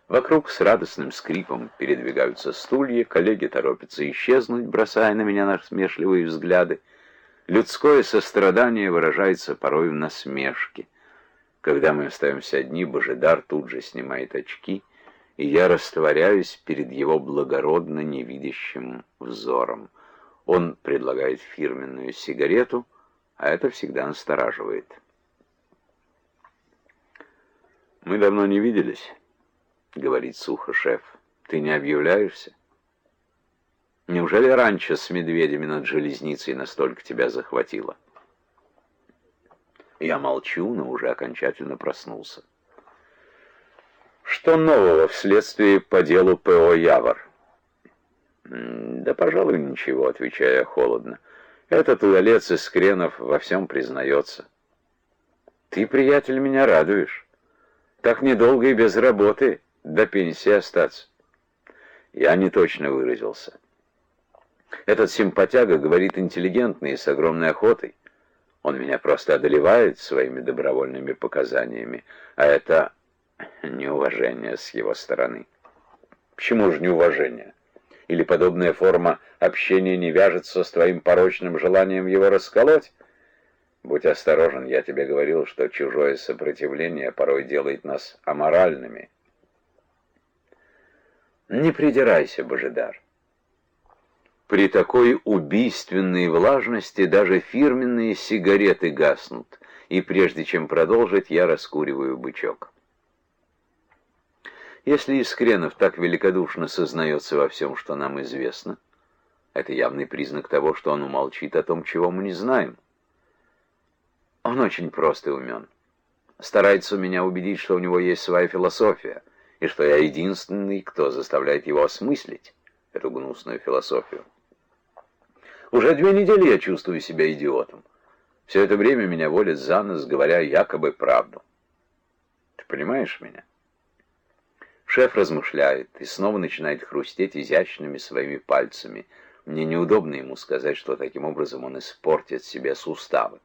Вокруг с радостным скрипом передвигаются стулья, коллеги торопятся исчезнуть, бросая на меня насмешливые взгляды. Людское сострадание выражается порой в насмешке. Когда мы остаемся одни, Божидар тут же снимает очки, и я растворяюсь перед его благородно невидящим взором. Он предлагает фирменную сигарету, а это всегда настораживает. «Мы давно не виделись», — говорит сухо шеф. «Ты не объявляешься? Неужели раньше с медведями над железницей настолько тебя захватило?» Я молчу, но уже окончательно проснулся. «Что нового вследствие по делу П.О. Явор?» «Да, пожалуй, ничего», — отвечаю я холодно. «Этот удалец из Кренов во всем признается». «Ты, приятель, меня радуешь. Так недолго и без работы до пенсии остаться». Я не точно выразился. Этот симпатяга говорит интеллигентно и с огромной охотой. Он меня просто одолевает своими добровольными показаниями, а это неуважение с его стороны. Почему же неуважение? Или подобная форма общения не вяжется с твоим порочным желанием его расколоть? Будь осторожен, я тебе говорил, что чужое сопротивление порой делает нас аморальными. Не придирайся, Божидар. При такой убийственной влажности даже фирменные сигареты гаснут, и прежде чем продолжить, я раскуриваю бычок. Если Искренов так великодушно сознается во всем, что нам известно, это явный признак того, что он умолчит о том, чего мы не знаем. Он очень прост и умен. Старается меня убедить, что у него есть своя философия, и что я единственный, кто заставляет его осмыслить эту гнусную философию. Уже 2 недели я чувствую себя идиотом. Все это время меня водят за нос, говоря якобы правду. Ты понимаешь меня? Шеф размышляет и снова начинает хрустеть изящными своими пальцами. Мне неудобно ему сказать, что таким образом он испортит себе суставы.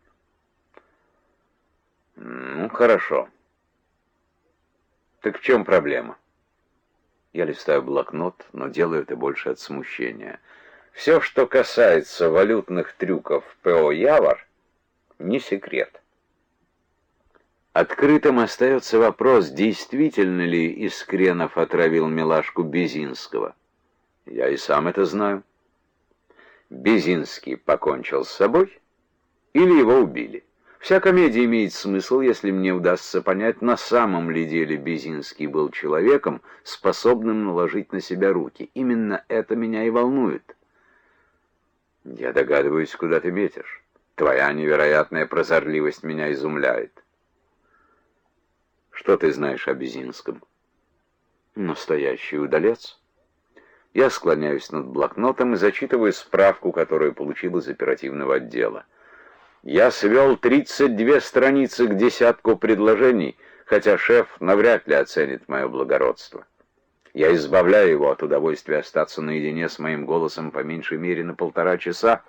Ну, хорошо. Так в чем проблема? Я листаю блокнот, но делаю это больше от смущения. Все, что касается валютных трюков П.О. Явор, не секрет. Открытым остается вопрос, действительно ли Искренов отравил милашку Безинского. Я и сам это знаю. Безинский покончил с собой или его убили? Вся комедия имеет смысл, если мне удастся понять, на самом ли деле Безинский был человеком, способным наложить на себя руки. Именно это меня и волнует. Я догадываюсь, куда ты метишь. Твоя невероятная прозорливость меня изумляет. Что ты знаешь о Безинском? Настоящий удалец. Я склоняюсь над блокнотом и зачитываю справку, которую получил из оперативного отдела. Я свел 32 страницы к десятку предложений, хотя шеф навряд ли оценит мое благородство. Я избавляю его от удовольствия остаться наедине с моим голосом по меньшей мере на 1,5 часа.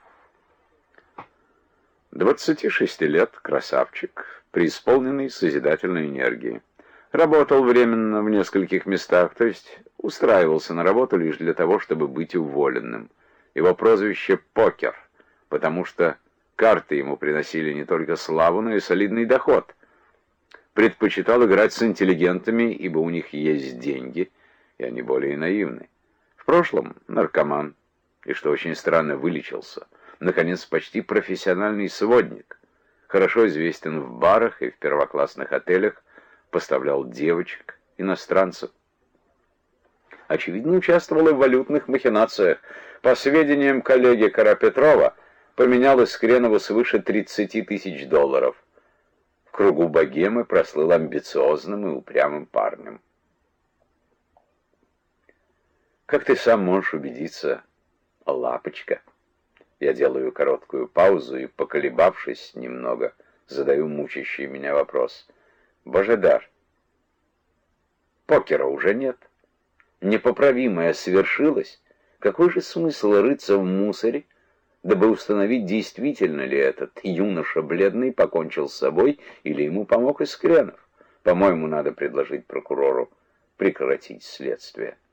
26 лет, красавчик, преисполненный созидательной энергии. Работал временно в нескольких местах, то есть устраивался на работу лишь для того, чтобы быть уволенным. Его прозвище «Покер», потому что карты ему приносили не только славу, но и солидный доход. Предпочитал играть с интеллигентами, ибо у них есть деньги, и они более наивны. В прошлом наркоман, и, что очень странно, вылечился. Наконец, почти профессиональный сводник. Хорошо известен в барах и в первоклассных отелях, поставлял девочек, иностранцев. Очевидно, участвовал и в валютных махинациях. По сведениям коллеги Карапетрова, поменял Искренову свыше 30 тысяч долларов. В кругу богемы прослыл амбициозным и упрямым парнем. Как ты сам можешь убедиться, лапочка? Я делаю короткую паузу и, поколебавшись немного, задаю мучащий меня вопрос. Божидар, покера уже нет. Непоправимое свершилось. Какой же смысл рыться в мусоре, дабы установить, действительно ли этот юноша бледный покончил с собой или ему помог Искренов? По-моему, надо предложить прокурору прекратить следствие.